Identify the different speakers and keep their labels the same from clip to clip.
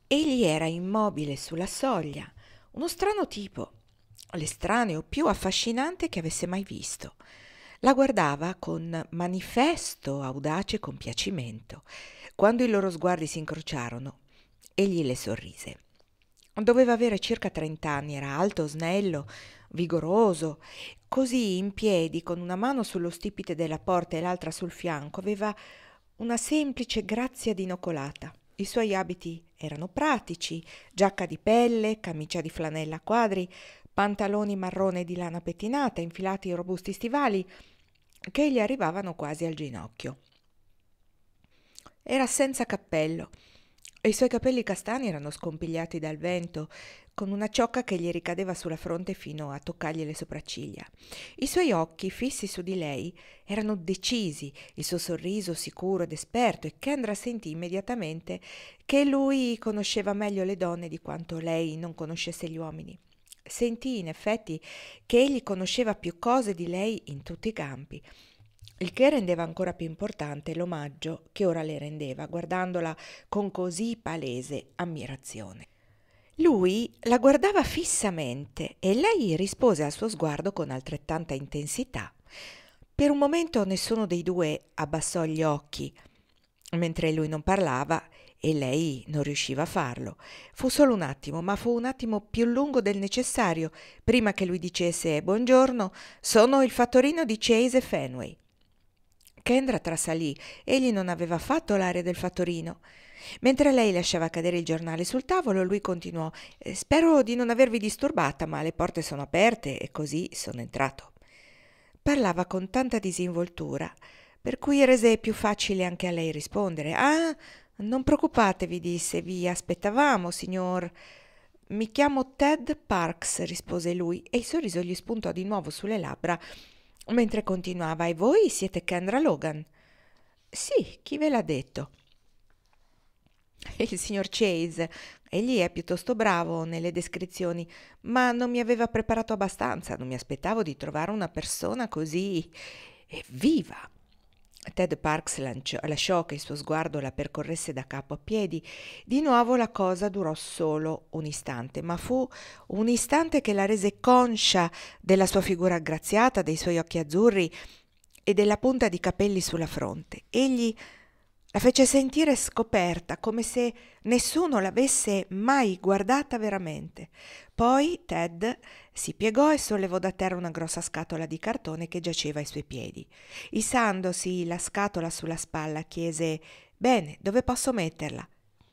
Speaker 1: Egli era immobile sulla soglia, uno strano tipo, l'estraneo più affascinante che avesse mai visto. La guardava con manifesto audace compiacimento. Quando i loro sguardi si incrociarono, egli le sorrise. Doveva avere circa 30 anni, era alto, snello, vigoroso, così in piedi, con una mano sullo stipite della porta e l'altra sul fianco, aveva una semplice grazia d'inocolata. I suoi abiti erano pratici, giacca di pelle, camicia di flanella a quadri, pantaloni marrone di lana pettinata, infilati in robusti stivali che gli arrivavano quasi al ginocchio. Era senza cappello e i suoi capelli castani erano scompigliati dal vento, con una ciocca che gli ricadeva sulla fronte fino a toccargli le sopracciglia. I suoi occhi, fissi su di lei, erano decisi, il suo sorriso sicuro ed esperto, e Kendra sentì immediatamente che lui conosceva meglio le donne di quanto lei non conoscesse gli uomini. Sentì, in effetti, che egli conosceva più cose di lei in tutti i campi, il che rendeva ancora più importante l'omaggio che ora le rendeva, guardandola con così palese ammirazione. Lui la guardava fissamente e lei rispose al suo sguardo con altrettanta intensità. Per un momento nessuno dei due abbassò gli occhi, mentre lui non parlava e lei non riusciva a farlo. Fu solo un attimo, ma fu un attimo più lungo del necessario prima che lui dicesse «Buongiorno, sono il fattorino di Chase e Fenway». Kendra trasalì. Egli non aveva affatto l'aria del fattorino. Mentre lei lasciava cadere il giornale sul tavolo, lui continuò: Spero di non avervi disturbata, ma le porte sono aperte e così sono entrato». Parlava con tanta disinvoltura, per cui rese più facile anche a lei rispondere. «Ah, non preoccupatevi», disse, «vi aspettavamo, signor». «Mi chiamo Ted Parks», rispose lui, e il sorriso gli spuntò di nuovo sulle labbra mentre continuava. «E voi siete Kendra Logan?» «Sì, chi ve l'ha detto?» «Il signor Chase. Egli è piuttosto bravo nelle descrizioni, ma non mi aveva preparato abbastanza. Non mi aspettavo di trovare una persona così viva». Ted Parks lasciò che il suo sguardo la percorresse da capo a piedi. Di nuovo la cosa durò solo un istante, ma fu un istante che la rese conscia della sua figura aggraziata, dei suoi occhi azzurri e della punta di capelli sulla fronte. Egli la fece sentire scoperta, come se nessuno l'avesse mai guardata veramente. Poi Ted si piegò e sollevò da terra una grossa scatola di cartone che giaceva ai suoi piedi. Issandosi la scatola sulla spalla, chiese: «Bene, dove posso metterla?»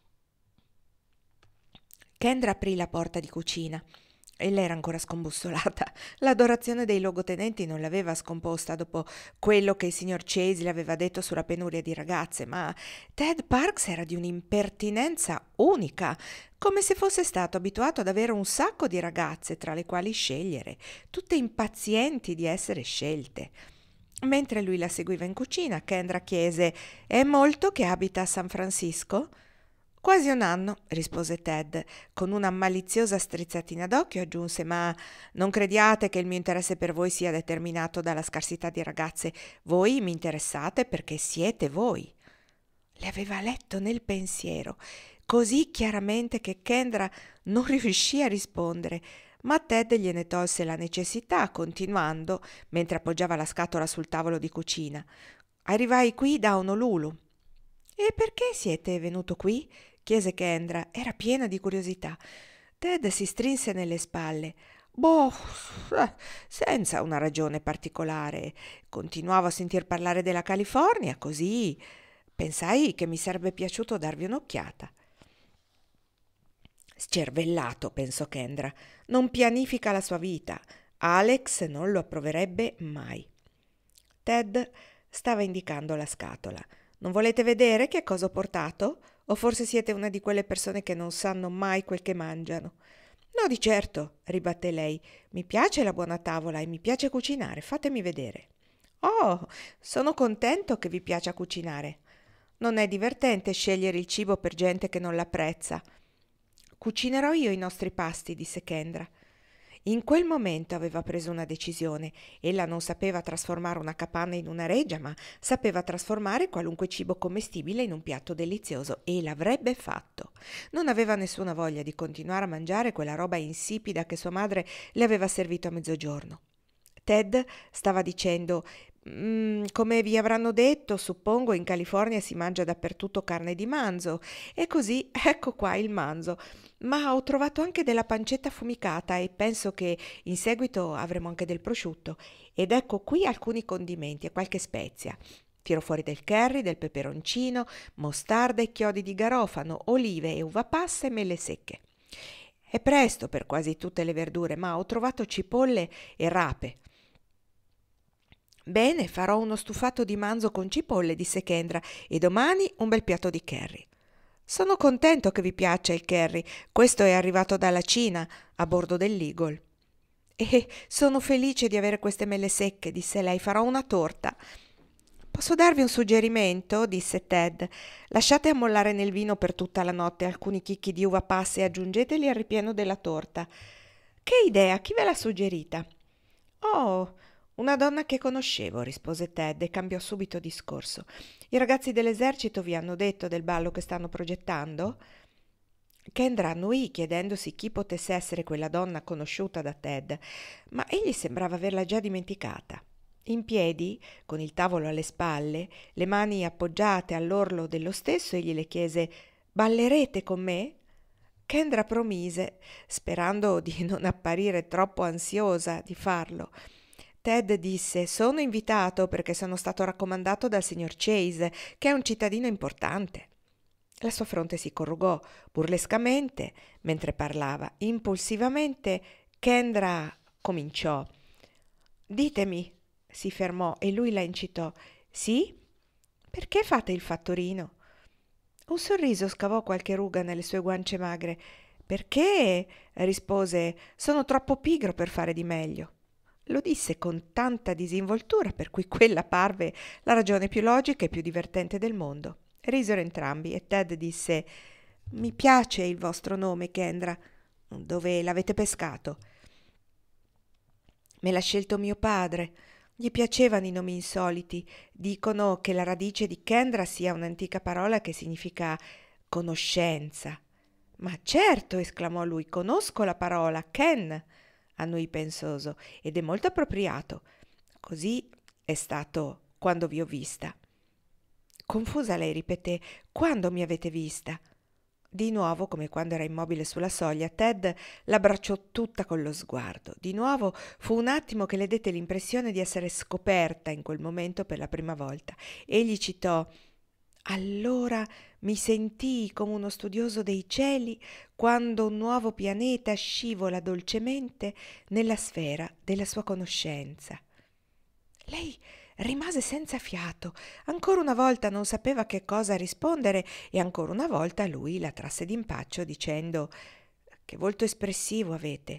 Speaker 1: Kendra aprì la porta di cucina. Ella era ancora scombussolata. L'adorazione dei luogotenenti non l'aveva scomposta dopo quello che il signor Chase le aveva detto sulla penuria di ragazze, ma Ted Parks era di un'impertinenza unica, come se fosse stato abituato ad avere un sacco di ragazze tra le quali scegliere, tutte impazienti di essere scelte. Mentre lui la seguiva in cucina, Kendra chiese: «È molto che abita a San Francisco?» «Quasi un anno», rispose Ted. Con una maliziosa strizzatina d'occhio aggiunse: «Ma non crediate che il mio interesse per voi sia determinato dalla scarsità di ragazze. Voi mi interessate perché siete voi». Le aveva letto nel pensiero, così chiaramente che Kendra non riuscì a rispondere, ma Ted gliene tolse la necessità, continuando, mentre appoggiava la scatola sul tavolo di cucina: «Arrivai qui da Honolulu». «E perché siete venuto qui?» chiese Kendra. Era piena di curiosità. Ted si strinse nelle spalle. «Boh, senza una ragione particolare. Continuavo a sentir parlare della California, così pensai che mi sarebbe piaciuto darvi un'occhiata». «Scervellato», pensò Kendra, «non pianifica la sua vita. Alex non lo approverebbe mai». Ted stava indicando la scatola. «Non volete vedere che cosa ho portato? O forse siete una di quelle persone che non sanno mai quel che mangiano?» «No, di certo», ribatté lei. «Mi piace la buona tavola e mi piace cucinare. Fatemi vedere». «Oh, sono contento che vi piaccia cucinare. Non è divertente scegliere il cibo per gente che non l'apprezza». «Cucinerò io i nostri pasti», disse Kendra. In quel momento aveva preso una decisione. Ella non sapeva trasformare una capanna in una reggia, ma sapeva trasformare qualunque cibo commestibile in un piatto delizioso e l'avrebbe fatto. Non aveva nessuna voglia di continuare a mangiare quella roba insipida che sua madre le aveva servito a mezzogiorno. Ted stava dicendo: come vi avranno detto, suppongo in California si mangia dappertutto carne di manzo. E così ecco qua il manzo. Ma ho trovato anche della pancetta affumicata e penso che in seguito avremo anche del prosciutto. Ed ecco qui alcuni condimenti e qualche spezia. Tiro fuori del curry, del peperoncino, mostarda e chiodi di garofano, olive e uva passa e mele secche. È presto per quasi tutte le verdure, ma ho trovato cipolle e rape. Bene, farò uno stufato di manzo con cipolle, disse Kendra, e domani un bel piatto di curry. Sono contento che vi piaccia il curry. Questo è arrivato dalla Cina, a bordo dell'Eagle. E sono felice di avere queste mele secche, disse lei. Farò una torta. Posso darvi un suggerimento? Disse Ted. Lasciate ammollare nel vino per tutta la notte alcuni chicchi di uva passa e aggiungeteli al ripieno della torta. Che idea! Chi ve l'ha suggerita? Oh, una donna che conoscevo, rispose Ted e cambiò subito discorso. I ragazzi dell'esercito vi hanno detto del ballo che stanno progettando? Kendra annuì, chiedendosi chi potesse essere quella donna conosciuta da Ted, ma egli sembrava averla già dimenticata. In piedi, con il tavolo alle spalle, le mani appoggiate all'orlo dello stesso, egli le chiese: «Ballerete con me?» Kendra promise, sperando di non apparire troppo ansiosa di farlo. Ted disse: «Sono invitato perché sono stato raccomandato dal signor Chase, che è un cittadino importante». La sua fronte si corrugò burlescamente mentre parlava. Impulsivamente Kendra cominciò. «Ditemi», si fermò e lui la incitò. «Sì? Perché fate il fattorino?» Un sorriso scavò qualche ruga nelle sue guance magre. «Perché?» rispose. «Sono troppo pigro per fare di meglio». Lo disse con tanta disinvoltura per cui quella parve la ragione più logica e più divertente del mondo. Risero entrambi e Ted disse: «Mi piace il vostro nome, Kendra. Dove l'avete pescato?» «Me l'ha scelto mio padre. Gli piacevano i nomi insoliti. Dicono che la radice di Kendra sia un'antica parola che significa conoscenza». «Ma certo!» esclamò lui. «Conosco la parola Ken», annui pensoso, «ed è molto appropriato. Così è stato quando vi ho vista». Confusa lei ripeté: «Quando mi avete vista?» Di nuovo, come quando era immobile sulla soglia, Ted l'abbracciò tutta con lo sguardo. Di nuovo fu un attimo che le dette l'impressione di essere scoperta in quel momento per la prima volta. Egli citò: «Allora mi sentii come uno studioso dei cieli quando un nuovo pianeta scivola dolcemente nella sfera della sua conoscenza». Lei rimase senza fiato. Ancora una volta non sapeva che cosa rispondere e ancora una volta lui la trasse d'impaccio dicendo: «Che volto espressivo avete».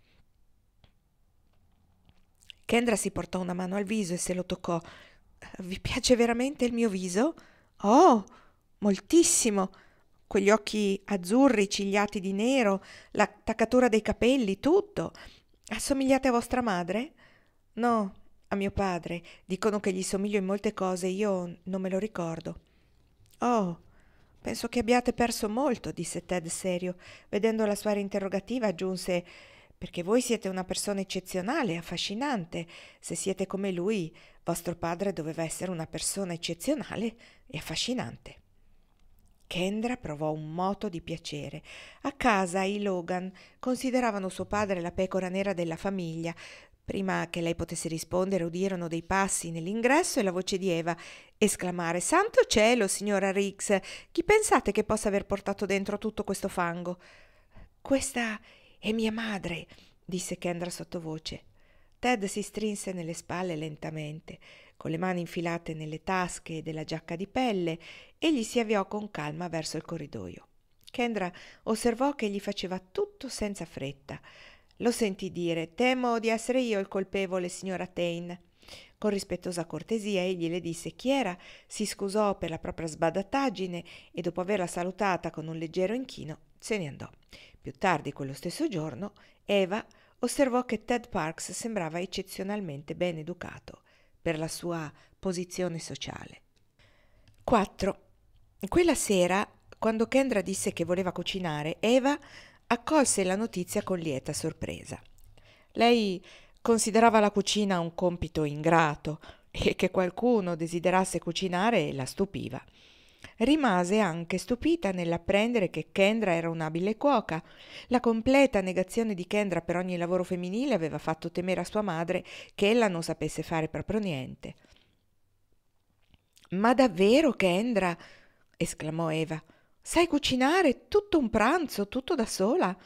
Speaker 1: Kendra si portò una mano al viso e se lo toccò. «Vi piace veramente il mio viso?» «Oh, moltissimo! Quegli occhi azzurri cigliati di nero, l'attaccatura dei capelli, tutto. Assomigliate a vostra madre?» «No, a mio padre. Dicono che gli somiglio in molte cose, io non me lo ricordo». «Oh, penso che abbiate perso molto», disse Ted serio. Vedendo la sua aria interrogativa aggiunse: «Perché voi siete una persona eccezionale, affascinante. Se siete come lui, vostro padre doveva essere una persona eccezionale e affascinante». Kendra provò un moto di piacere. A casa i Logan consideravano suo padre la pecora nera della famiglia. Prima che lei potesse rispondere udirono dei passi nell'ingresso e la voce di Eva esclamare: «Santo cielo, signora Riggs, chi pensate che possa aver portato dentro tutto questo fango?» «Questa è mia madre», disse Kendra sottovoce. Ted si strinse nelle spalle lentamente. Con le mani infilate nelle tasche della giacca di pelle, egli si avviò con calma verso il corridoio. Kendra osservò che gli faceva tutto senza fretta. Lo sentì dire: «Temo di essere io il colpevole, signora Tain». Con rispettosa cortesia egli le disse chi era, si scusò per la propria sbadataggine e dopo averla salutata con un leggero inchino se ne andò. Più tardi quello stesso giorno Eva osservò che Ted Parks sembrava eccezionalmente ben educato per la sua posizione sociale. 4. Quella sera, quando Kendra disse che voleva cucinare, Eva accolse la notizia con lieta sorpresa. Lei considerava la cucina un compito ingrato e che qualcuno desiderasse cucinare la stupiva. Rimase anche stupita nell'apprendere che Kendra era un'abile cuoca. La completa negazione di Kendra per ogni lavoro femminile aveva fatto temere a sua madre che ella non sapesse fare proprio niente. «Ma davvero, Kendra?» esclamò Eva. «Sai cucinare tutto un pranzo, tutto da sola?»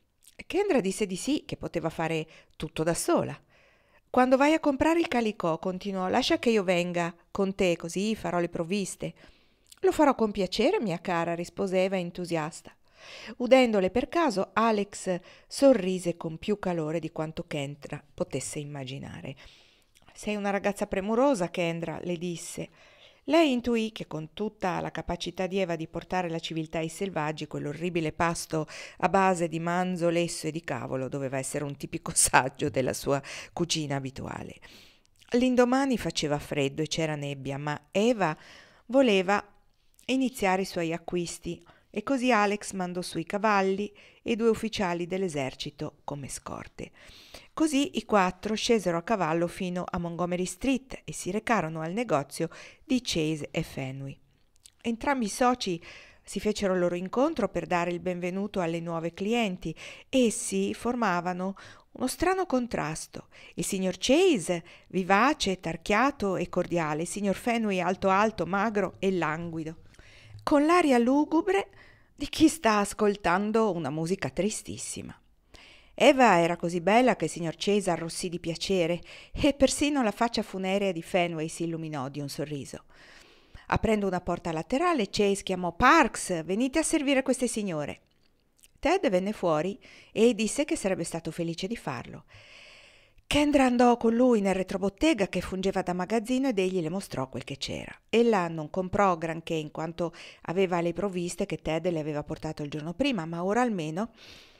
Speaker 1: Kendra disse di sì, che poteva fare tutto da sola. «Quando vai a comprare il calicò», continuò, «lascia che io venga con te, così farò le provviste». «Lo farò con piacere, mia cara», rispose Eva entusiasta. Udendole per caso, Alex sorrise con più calore di quanto Kendra potesse immaginare. «Sei una ragazza premurosa, Kendra», le disse. Lei intuì che con tutta la capacità di Eva di portare la civiltà ai selvaggi, quell'orribile pasto a base di manzo, lesso e di cavolo doveva essere un tipico saggio della sua cucina abituale. L'indomani faceva freddo e c'era nebbia, ma Eva voleva iniziare i suoi acquisti e così Alex mandò su i cavalli e 2 ufficiali dell'esercito come scorte. Così i 4 scesero a cavallo fino a Montgomery Street e si recarono al negozio di Chase e Fenway. Entrambi i soci si fecero il loro incontro per dare il benvenuto alle nuove clienti. Essi formavano uno strano contrasto. Il signor Chase, vivace, tarchiato e cordiale, il signor Fenway alto alto, magro e languido, con l'aria lugubre di chi sta ascoltando una musica tristissima. Eva era così bella che il signor Chase arrossì di piacere e persino la faccia funerea di Fenway si illuminò di un sorriso. Aprendo una porta laterale, Chase chiamò «Parks, venite a servire queste signore». Ted venne fuori e disse che sarebbe stato felice di farlo. Kendra andò con lui nel retrobottega che fungeva da magazzino ed egli le mostrò quel che c'era. Ella non comprò granché in quanto aveva le provviste che Ted le aveva portato il giorno prima, ma ora almeno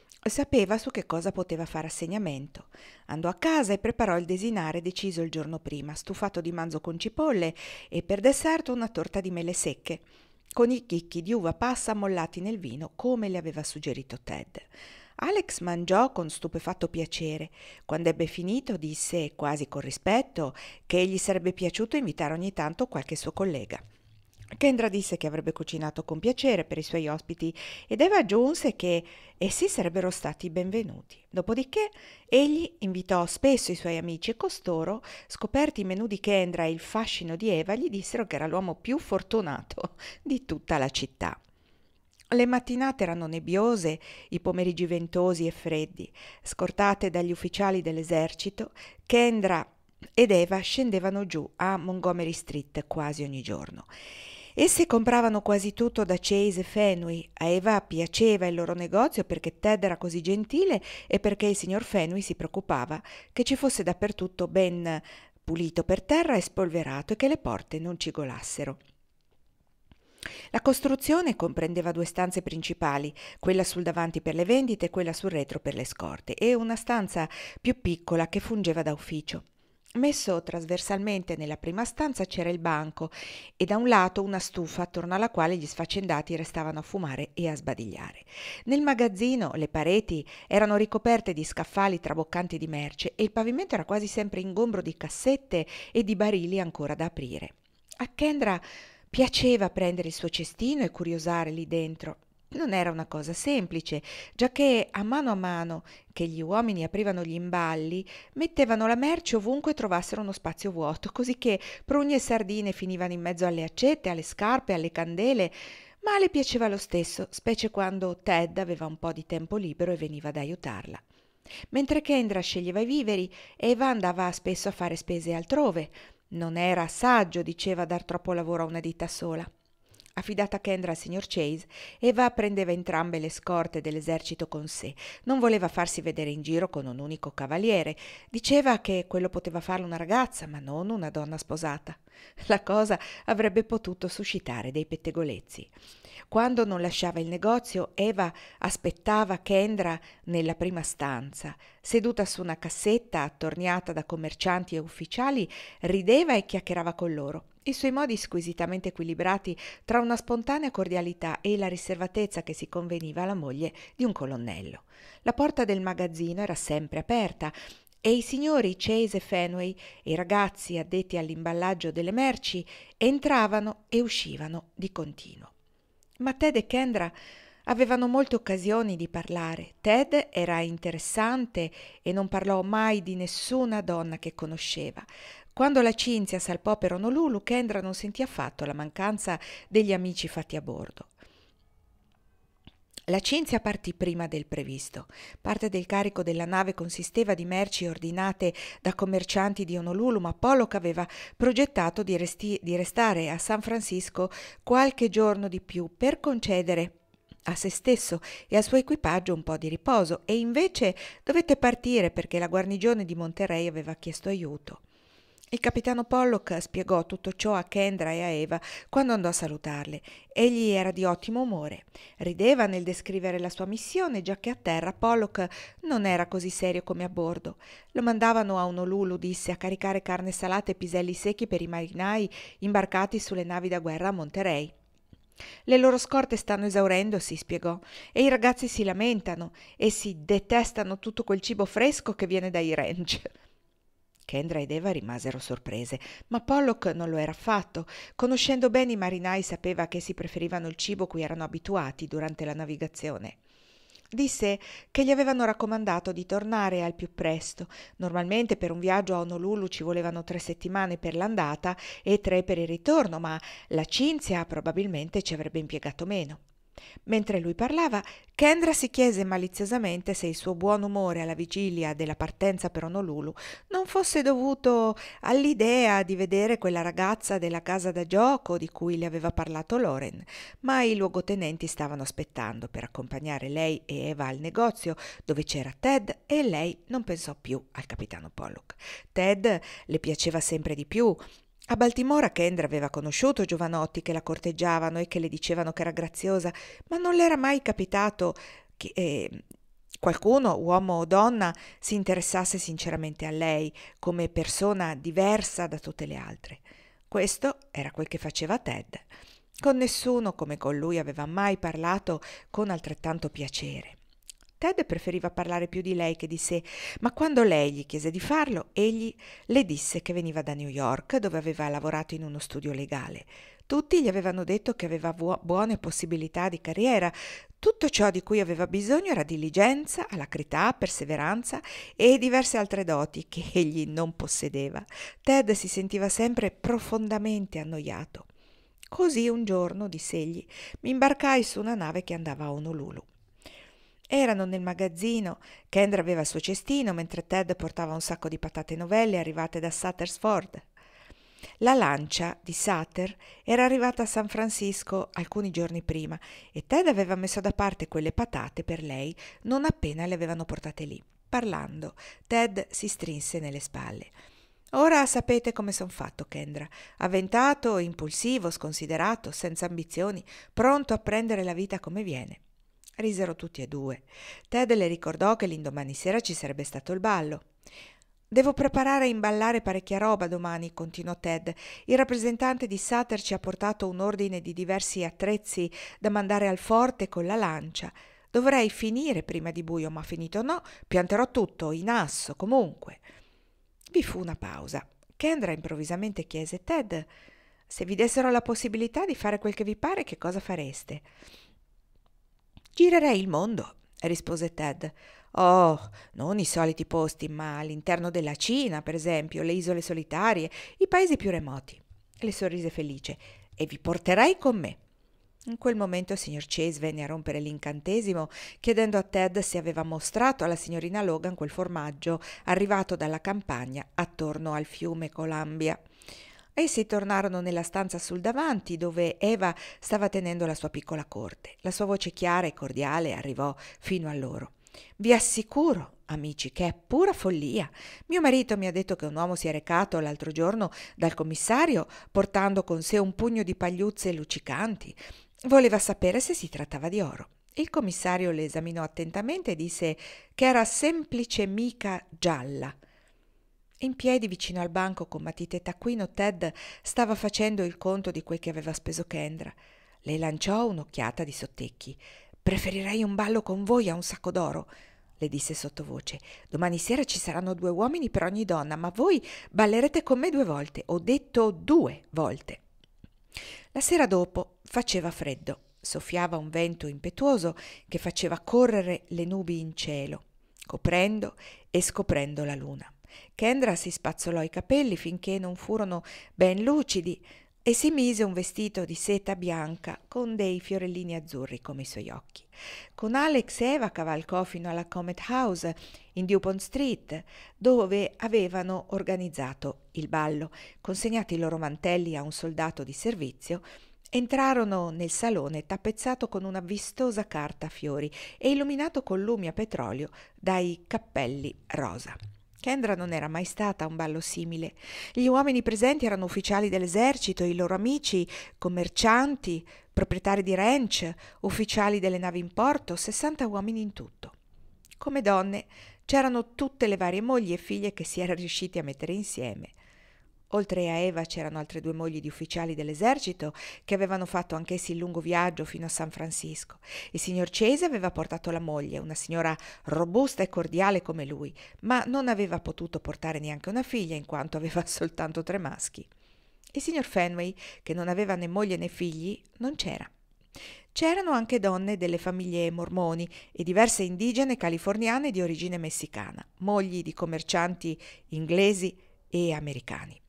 Speaker 1: sapeva su che cosa poteva fare assegnamento. Andò a casa e preparò il desinare deciso il giorno prima, stufato di manzo con cipolle e per dessert una torta di mele secche, con i chicchi di uva passa ammollati nel vino, come le aveva suggerito Ted. Alex mangiò con stupefatto piacere. Quando ebbe finito, disse, quasi con rispetto, che gli sarebbe piaciuto invitare ogni tanto qualche suo collega. Kendra disse che avrebbe cucinato con piacere per i suoi ospiti ed Eva aggiunse che essi sarebbero stati benvenuti. Dopodiché egli invitò spesso i suoi amici e costoro, scoperti i menù di Kendra e il fascino di Eva, gli dissero che era l'uomo più fortunato di tutta la città. Le mattinate erano nebbiose, i pomeriggi ventosi e freddi. Scortate dagli ufficiali dell'esercito, Kendra ed Eva scendevano giù a Montgomery Street quasi ogni giorno. Esse compravano quasi tutto da Chase e Fenway. A Eva piaceva il loro negozio perché Ted era così gentile e perché il signor Fenway si preoccupava che ci fosse dappertutto ben pulito per terra e spolverato e che le porte non cigolassero. La costruzione comprendeva 2 stanze principali, quella sul davanti per le vendite e quella sul retro per le scorte, e una stanza più piccola che fungeva da ufficio. Messo trasversalmente nella prima stanza c'era il banco e da un lato una stufa attorno alla quale gli sfaccendati restavano a fumare e a sbadigliare. Nel magazzino le pareti erano ricoperte di scaffali traboccanti di merce e il pavimento era quasi sempre ingombro di cassette e di barili ancora da aprire. A Kendra piaceva prendere il suo cestino e curiosare lì dentro. Non era una cosa semplice, giacché a mano che gli uomini aprivano gli imballi, mettevano la merce ovunque trovassero uno spazio vuoto, così che prugne e sardine finivano in mezzo alle accette, alle scarpe, alle candele, ma le piaceva lo stesso, specie quando Ted aveva un po' di tempo libero e veniva ad aiutarla. Mentre Kendra sceglieva i viveri, Eva andava spesso a fare spese altrove. Non era saggio, diceva, dar troppo lavoro a una ditta sola. Affidata Kendra al signor Chase, Eva prendeva entrambe le scorte dell'esercito con sé. Non voleva farsi vedere in giro con un unico cavaliere. Diceva che quello poteva farlo una ragazza, ma non una donna sposata. La cosa avrebbe potuto suscitare dei pettegolezzi. Quando non lasciava il negozio, Eva aspettava Kendra nella prima stanza. Seduta su una cassetta attorniata da commercianti e ufficiali, rideva e chiacchierava con loro. I suoi modi squisitamente equilibrati tra una spontanea cordialità e la riservatezza che si conveniva alla moglie di un colonnello. La porta del magazzino era sempre aperta e i signori Chase e Fenway e i ragazzi addetti all'imballaggio delle merci entravano e uscivano di continuo. Ma Ted e Kendra avevano molte occasioni di parlare. Ted era interessante e non parlò mai di nessuna donna che conosceva. Quando la Cinzia salpò per Honolulu, Kendra non sentì affatto la mancanza degli amici fatti a bordo. La Cinzia partì prima del previsto. Parte del carico della nave consisteva di merci ordinate da commercianti di Honolulu, ma Pollock aveva progettato di restare a San Francisco qualche giorno di più per concedere a se stesso e al suo equipaggio un po' di riposo, e invece dovette partire perché la guarnigione di Monterey aveva chiesto aiuto. Il capitano Pollock spiegò tutto ciò a Kendra e a Eva quando andò a salutarle. Egli era di ottimo umore. Rideva nel descrivere la sua missione, giacché a terra Pollock non era così serio come a bordo. Lo mandavano a Honolulu, disse, a caricare carne salata e piselli secchi per i marinai imbarcati sulle navi da guerra a Monterey. Le loro scorte stanno esaurendo, spiegò, e i ragazzi si lamentano e si detestano tutto quel cibo fresco che viene dai ranch. Kendra ed Eva rimasero sorprese, ma Pollock non lo era affatto. Conoscendo bene i marinai, sapeva che si preferivano il cibo cui erano abituati durante la navigazione. Disse che gli avevano raccomandato di tornare al più presto. Normalmente per un viaggio a Honolulu ci volevano 3 settimane per l'andata e 3 per il ritorno, ma la Cinzia probabilmente ci avrebbe impiegato meno. Mentre lui parlava, Kendra si chiese maliziosamente se il suo buon umore alla vigilia della partenza per Honolulu non fosse dovuto all'idea di vedere quella ragazza della casa da gioco di cui le aveva parlato Loren, ma i luogotenenti stavano aspettando per accompagnare lei e Eva al negozio dove c'era Ted, e lei non pensò più al capitano Pollock. Ted le piaceva sempre di più. A Baltimora Kendra aveva conosciuto giovanotti che la corteggiavano e che le dicevano che era graziosa, ma non le era mai capitato che qualcuno, uomo o donna, si interessasse sinceramente a lei come persona diversa da tutte le altre. Questo era quel che faceva Ted. Con nessuno come con lui aveva mai parlato con altrettanto piacere. Ted preferiva parlare più di lei che di sé, ma quando lei gli chiese di farlo, egli le disse che veniva da New York, dove aveva lavorato in uno studio legale. Tutti gli avevano detto che aveva buone possibilità di carriera. Tutto ciò di cui aveva bisogno era diligenza, alacrità, perseveranza e diverse altre doti che egli non possedeva. Ted si sentiva sempre profondamente annoiato. Così un giorno, diss'egli, mi imbarcai su una nave che andava a Honolulu. Erano nel magazzino. Kendra aveva il suo cestino, mentre Ted portava un sacco di patate novelle arrivate da Sutter's Ford. La lancia di Sutter era arrivata a San Francisco alcuni giorni prima e Ted aveva messo da parte quelle patate per lei non appena le avevano portate lì. Parlando, Ted si strinse nelle spalle. «Ora sapete come son fatto, Kendra. Avventato, impulsivo, sconsiderato, senza ambizioni, pronto a prendere la vita come viene». Risero tutti e due. Ted le ricordò che l'indomani sera ci sarebbe stato il ballo. «Devo preparare e imballare parecchia roba domani», continuò Ted. «Il rappresentante di Sutter ci ha portato un ordine di diversi attrezzi da mandare al forte con la lancia. Dovrei finire prima di buio, ma finito no, pianterò tutto in asso comunque». Vi fu una pausa. Kendra improvvisamente chiese: «Ted, se vi dessero la possibilità di fare quel che vi pare, che cosa fareste?» «Girerei il mondo», rispose Ted. «Oh, non i soliti posti, ma all'interno della Cina, per esempio, le isole solitarie, i paesi più remoti». Le sorrise felice. «E vi porterei con me». In quel momento il signor Chase venne a rompere l'incantesimo, chiedendo a Ted se aveva mostrato alla signorina Logan quel formaggio arrivato dalla campagna attorno al fiume Columbia. Essi tornarono nella stanza sul davanti, dove Eva stava tenendo la sua piccola corte. La sua voce chiara e cordiale arrivò fino a loro. Vi assicuro, amici, che è pura follia. Mio marito mi ha detto che un uomo si è recato l'altro giorno dal commissario portando con sé un pugno di pagliuzze luccicanti. Voleva sapere se si trattava di oro. Il commissario le esaminò attentamente e disse che era semplice mica gialla. In piedi vicino al banco con matita e taccuino, Ted stava facendo il conto di quel che aveva speso Kendra. Le lanciò un'occhiata di sottecchi. «Preferirei un ballo con voi a un sacco d'oro», le disse sottovoce. «Domani sera ci saranno 2 uomini per ogni donna, ma voi ballerete con me 2 volte. Ho detto 2 volte». La sera dopo faceva freddo. Soffiava un vento impetuoso che faceva correre le nubi in cielo, coprendo e scoprendo la luna. Kendra si spazzolò i capelli finché non furono ben lucidi e si mise un vestito di seta bianca con dei fiorellini azzurri come i suoi occhi. Con Alex Eva cavalcò fino alla Comet House in Dupont Street, dove avevano organizzato il ballo. Consegnati i loro mantelli a un soldato di servizio, entrarono nel salone tappezzato con una vistosa carta a fiori e illuminato con lumi a petrolio dai cappelli rosa. Kendra non era mai stata a un ballo simile. Gli uomini presenti erano ufficiali dell'esercito, i loro amici, commercianti, proprietari di ranch, ufficiali delle navi in porto, 60 uomini in tutto. Come donne c'erano tutte le varie mogli e figlie che si era riusciti a mettere insieme. Oltre a Eva c'erano altre 2 mogli di ufficiali dell'esercito che avevano fatto anch'essi il lungo viaggio fino a San Francisco. Il signor Chase aveva portato la moglie, una signora robusta e cordiale come lui, ma non aveva potuto portare neanche una figlia in quanto aveva soltanto 3 maschi. Il signor Fenway, che non aveva né moglie né figli, non c'era. C'erano anche donne delle famiglie mormoni e diverse indigene californiane di origine messicana, mogli di commercianti inglesi e americani.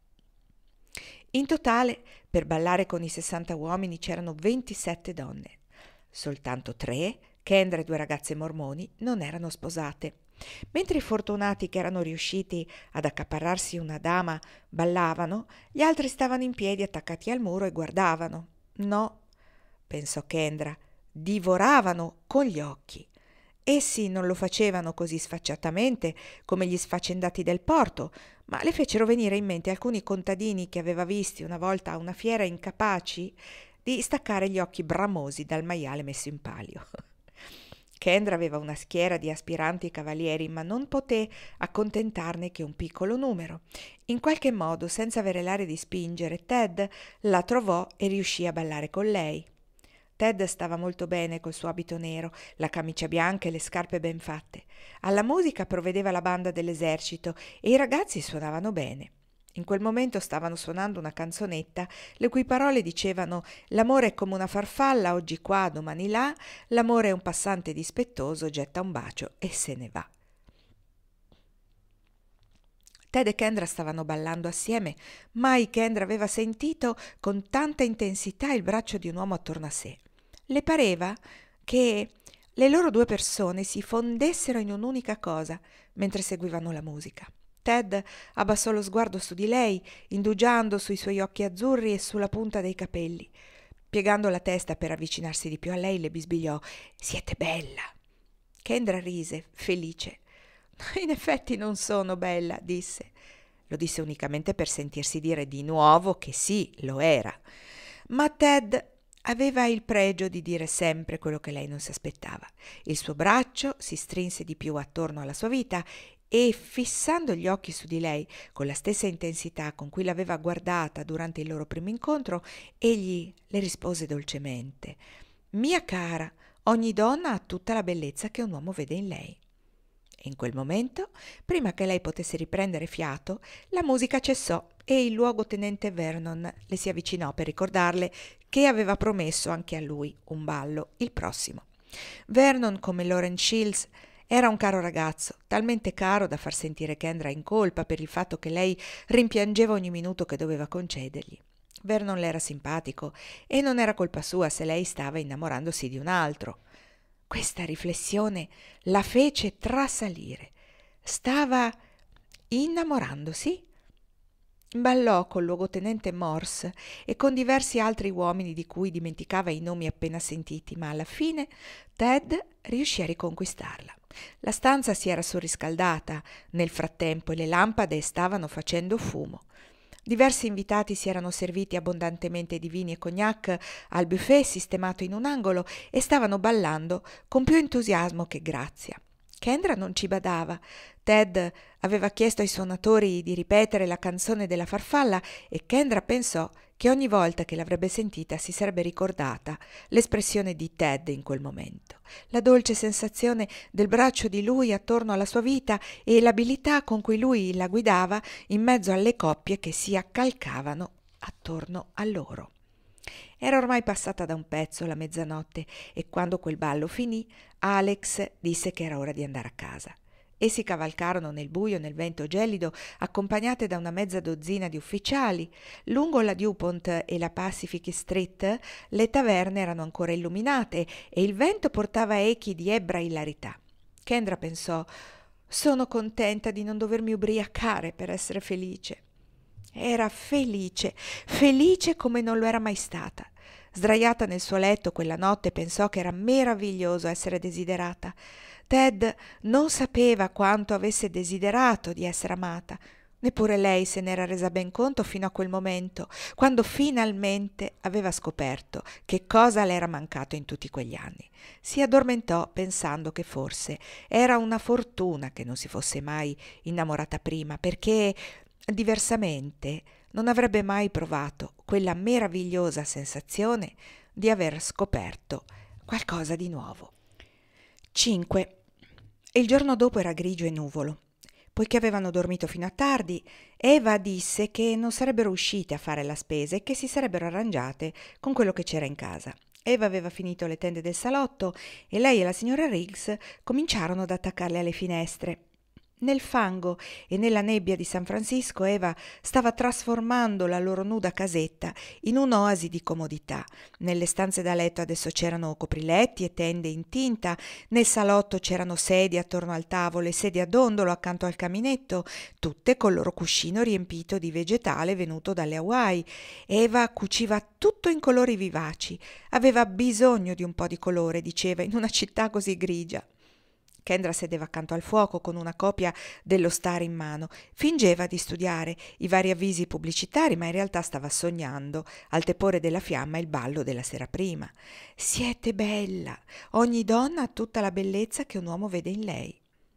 Speaker 1: In totale, per ballare con i 60 uomini c'erano 27 donne. Soltanto 3, Kendra e 2 ragazze mormoni, non erano sposate. Mentre i fortunati che erano riusciti ad accaparrarsi una dama ballavano, gli altri stavano in piedi attaccati al muro e guardavano. No, pensò Kendra, divoravano con gli occhi. Essi non lo facevano così sfacciatamente come gli sfaccendati del porto, ma le fecero venire in mente alcuni contadini che aveva visti una volta a una fiera incapaci di staccare gli occhi bramosi dal maiale messo in palio. Kendra aveva una schiera di aspiranti cavalieri, ma non poté accontentarne che un piccolo numero. In qualche modo, senza avere l'aria di spingere, Ted la trovò e riuscì a ballare con lei. Ted stava molto bene col suo abito nero, la camicia bianca e le scarpe ben fatte. Alla musica provvedeva la banda dell'esercito e i ragazzi suonavano bene. In quel momento stavano suonando una canzonetta le cui parole dicevano: «L'amore è come una farfalla, oggi qua, domani là, l'amore è un passante dispettoso, getta un bacio e se ne va». Ted e Kendra stavano ballando assieme. Mai Kendra aveva sentito con tanta intensità il braccio di un uomo attorno a sé. Le pareva che le loro 2 persone si fondessero in un'unica cosa mentre seguivano la musica. Ted abbassò lo sguardo su di lei, indugiando sui suoi occhi azzurri e sulla punta dei capelli. Piegando la testa per avvicinarsi di più a lei, le bisbigliò: «Siete bella!» Kendra rise, felice. «In effetti non sono bella», disse. Lo disse unicamente per sentirsi dire di nuovo che sì, lo era. Ma Ted aveva il pregio di dire sempre quello che lei non si aspettava. Il suo braccio si strinse di più attorno alla sua vita e, fissando gli occhi su di lei con la stessa intensità con cui l'aveva guardata durante il loro primo incontro, egli le rispose dolcemente: «Mia cara, ogni donna ha tutta la bellezza che un uomo vede in lei». E in quel momento, prima che lei potesse riprendere fiato, la musica cessò e il luogotenente Vernon le si avvicinò per ricordarle che aveva promesso anche a lui un ballo il prossimo. Vernon, come Lawrence Shields, era un caro ragazzo, talmente caro da far sentire Kendra in colpa per il fatto che lei rimpiangeva ogni minuto che doveva concedergli. Vernon le era simpatico e non era colpa sua se lei stava innamorandosi di un altro. Questa riflessione la fece trasalire. Stava innamorandosi? Ballò col luogotenente Morse e con diversi altri uomini di cui dimenticava i nomi appena sentiti, ma alla fine Ted riuscì a riconquistarla. La stanza si era surriscaldata nel frattempo e le lampade stavano facendo fumo. Diversi invitati si erano serviti abbondantemente di vini e cognac al buffet sistemato in un angolo e stavano ballando con più entusiasmo che grazia. Kendra non ci badava. Ted aveva chiesto ai suonatori di ripetere la canzone della farfalla e Kendra pensò che ogni volta che l'avrebbe sentita si sarebbe ricordata l'espressione di Ted in quel momento, la dolce sensazione del braccio di lui attorno alla sua vita e l'abilità con cui lui la guidava in mezzo alle coppie che si accalcavano attorno a loro. Era ormai passata da un pezzo la mezzanotte e quando quel ballo finì, Alex disse che era ora di andare a casa. Essi cavalcarono nel buio nel vento gelido, accompagnate da una mezza dozzina di ufficiali. Lungo la DuPont e la Pacific Street le taverne erano ancora illuminate e il vento portava echi di ebbra ilarità. Kendra pensò: sono contenta di non dovermi ubriacare per essere felice. Era felice, felice come non lo era mai stata. Sdraiata nel suo letto quella notte pensò che era meraviglioso essere desiderata. Ted non sapeva quanto avesse desiderato di essere amata. Neppure lei se n'era resa ben conto fino a quel momento, quando finalmente aveva scoperto che cosa le era mancato in tutti quegli anni. Si addormentò pensando che forse era una fortuna che non si fosse mai innamorata prima, perché diversamente non avrebbe mai provato quella meravigliosa sensazione di aver scoperto qualcosa di nuovo. 5. Il giorno dopo era grigio e nuvolo. Poiché avevano dormito fino a tardi, Eva disse che non sarebbero uscite a fare la spesa e che si sarebbero arrangiate con quello che c'era in casa. Eva aveva finito le tende del salotto e lei e la signora Riggs cominciarono ad attaccarle alle finestre. Nel fango e nella nebbia di San Francisco Eva stava trasformando la loro nuda casetta in un'oasi di comodità. Nelle stanze da letto adesso c'erano copriletti e tende in tinta, nel salotto c'erano sedie attorno al tavolo e sedie a dondolo accanto al caminetto, tutte col loro cuscino riempito di vegetale venuto dalle Hawaii. Eva cuciva tutto in colori vivaci. Aveva bisogno di un po' di colore, diceva, in una città così grigia. Kendra sedeva accanto al fuoco con una copia dello Star in mano. Fingeva di studiare i vari avvisi pubblicitari, ma in realtà stava sognando, al tepore della fiamma, il ballo della sera prima. Siete bella! Ogni donna ha tutta la bellezza che un uomo vede in lei.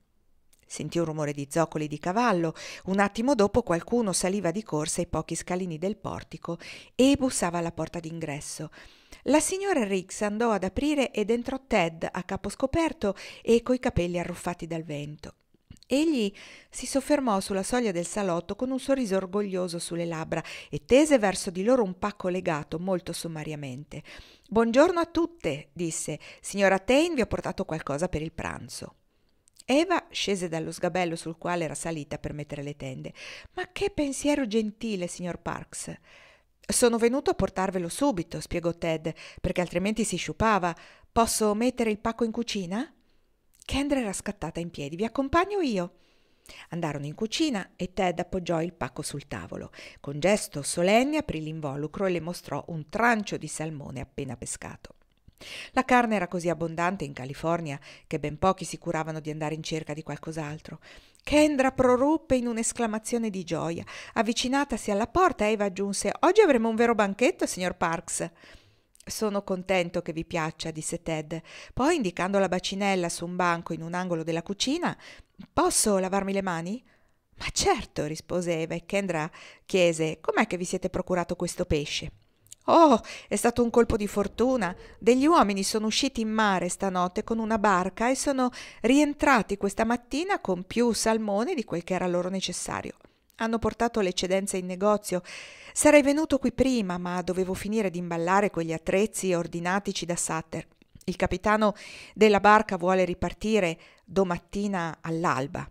Speaker 1: Sentì un rumore di zoccoli di cavallo. Un attimo dopo qualcuno saliva di corsa i pochi scalini del portico e bussava alla porta d'ingresso. La signora Riggs andò ad aprire ed entrò Ted a capo scoperto e coi capelli arruffati dal vento. Egli si soffermò sulla soglia del salotto con un sorriso orgoglioso sulle labbra e tese verso di loro un pacco legato molto sommariamente. «Buongiorno a tutte», disse. «Signora Tain vi ho portato qualcosa per il pranzo». Eva scese dallo sgabello sul quale era salita per mettere le tende. «Ma che pensiero gentile, signor Parks!» «Sono venuto a portarvelo subito», spiegò Ted, «perché altrimenti si sciupava. Posso mettere il pacco in cucina?» Kendra era scattata in piedi. «Vi accompagno io». Andarono in cucina e Ted appoggiò il pacco sul tavolo. Con gesto solenne aprì l'involucro e le mostrò un trancio di salmone appena pescato. La carne era così abbondante in California che ben pochi si curavano di andare in cerca di qualcos'altro. Kendra proruppe in un'esclamazione di gioia. Avvicinatasi alla porta, Eva aggiunse: «Oggi avremo un vero banchetto, signor Parks». «Sono contento che vi piaccia», disse Ted. Poi, indicando la bacinella su un banco in un angolo della cucina: «Posso lavarmi le mani?» «Ma certo», rispose Eva, e Kendra chiese: «Com'è che vi siete procurato questo pesce?» «Oh, è stato un colpo di fortuna. Degli uomini sono usciti in mare stanotte con una barca e sono rientrati questa mattina con più salmone di quel che era loro necessario. Hanno portato l'eccedenza in negozio. Sarei venuto qui prima, ma dovevo finire di imballare quegli attrezzi ordinatici da Sutter. Il capitano della barca vuole ripartire domattina all'alba».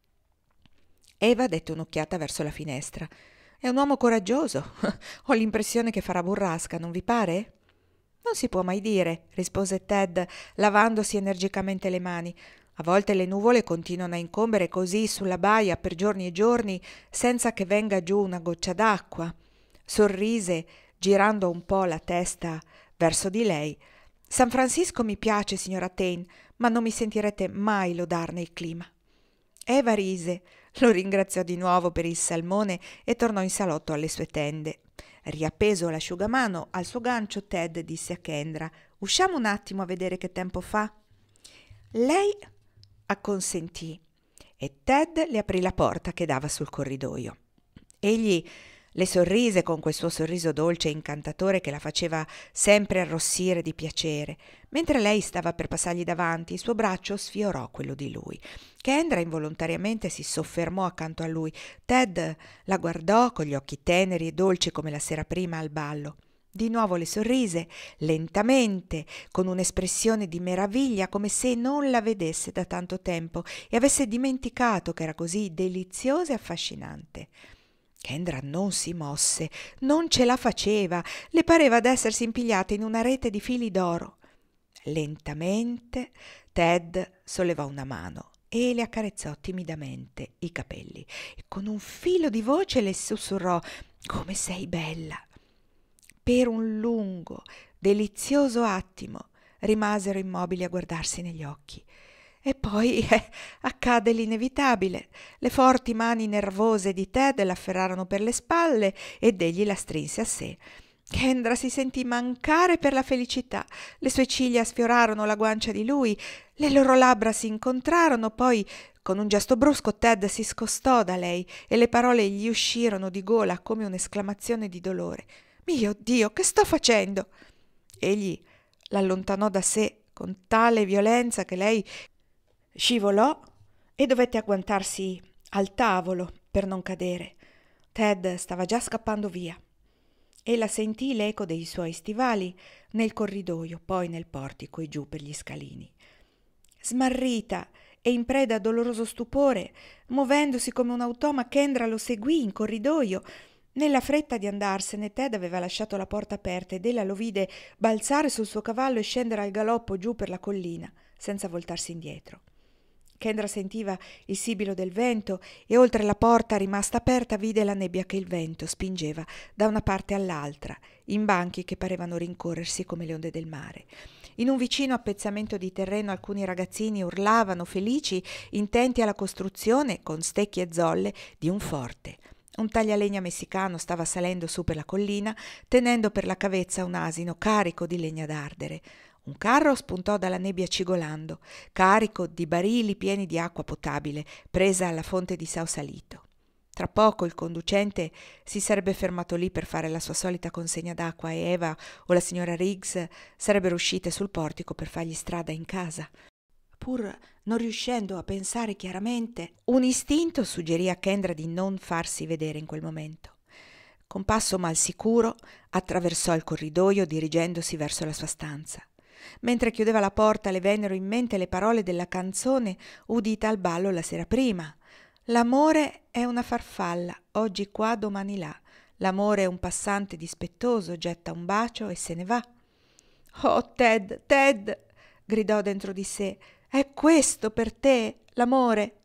Speaker 1: Eva dette un'occhiata verso la finestra. «È un uomo coraggioso. Ho l'impressione che farà burrasca, non vi pare?» «Non si può mai dire», rispose Ted, lavandosi energicamente le mani. A volte le nuvole continuano a incombere così sulla baia per giorni e giorni senza che venga giù una goccia d'acqua. Sorrise, girando un po' la testa verso di lei. San Francisco mi piace, signora Tain, ma non mi sentirete mai lodarne il clima. Eva rise, lo ringraziò di nuovo per il salmone e tornò in salotto alle sue tende. Riappeso l'asciugamano al suo gancio, Ted disse a Kendra: «Usciamo un attimo a vedere che tempo fa?» Lei acconsentì e Ted le aprì la porta che dava sul corridoio. Egli le sorrise con quel suo sorriso dolce e incantatore che la faceva sempre arrossire di piacere. Mentre lei stava per passargli davanti, il suo braccio sfiorò quello di lui. Kendra involontariamente si soffermò accanto a lui. Ted la guardò con gli occhi teneri e dolci come la sera prima al ballo. Di nuovo le sorrise, lentamente, con un'espressione di meraviglia, come se non la vedesse da tanto tempo e avesse dimenticato che era così deliziosa e affascinante. Kendra non si mosse, non ce la faceva, le pareva d'essersi impigliata in una rete di fili d'oro. Lentamente Ted sollevò una mano e le accarezzò timidamente i capelli e con un filo di voce le sussurrò: «Come sei bella!» Per un lungo, delizioso attimo rimasero immobili a guardarsi negli occhi. E poi accade l'inevitabile. Le forti mani nervose di Ted l'afferrarono per le spalle ed egli la strinse a sé. Kendra si sentì mancare per la felicità. Le sue ciglia sfiorarono la guancia di lui, le loro labbra si incontrarono, poi con un gesto brusco Ted si scostò da lei e le parole gli uscirono di gola come un'esclamazione di dolore. «Mio Dio, che sto facendo?» Egli l'allontanò da sé con tale violenza che lei scivolò e dovette agguantarsi al tavolo per non cadere. Ted stava già scappando via. Ella sentì l'eco dei suoi stivali nel corridoio, poi nel portico e giù per gli scalini. Smarrita e in preda a doloroso stupore, muovendosi come un automa, Kendra lo seguì in corridoio. Nella fretta di andarsene, Ted aveva lasciato la porta aperta ed ella lo vide balzare sul suo cavallo e scendere al galoppo giù per la collina, senza voltarsi indietro. Kendra sentiva il sibilo del vento e oltre la porta rimasta aperta vide la nebbia che il vento spingeva da una parte all'altra, in banchi che parevano rincorrersi come le onde del mare. In un vicino appezzamento di terreno alcuni ragazzini urlavano felici, intenti alla costruzione, con stecchi e zolle, di un forte. Un taglialegna messicano stava salendo su per la collina, tenendo per la cavezza un asino carico di legna d'ardere. Un carro spuntò dalla nebbia cigolando, carico di barili pieni di acqua potabile, presa alla fonte di Sausalito. Tra poco il conducente si sarebbe fermato lì per fare la sua solita consegna d'acqua e Eva o la signora Riggs sarebbero uscite sul portico per fargli strada in casa. Pur non riuscendo a pensare chiaramente, un istinto suggerì a Kendra di non farsi vedere in quel momento. Con passo mal sicuro attraversò il corridoio dirigendosi verso la sua stanza. Mentre chiudeva la porta le vennero in mente le parole della canzone udita al ballo la sera prima. «L'amore è una farfalla, oggi qua, domani là. L'amore è un passante dispettoso, getta un bacio e se ne va». «Oh, Ted, Ted!» gridò dentro di sé. «È questo per te, l'amore?»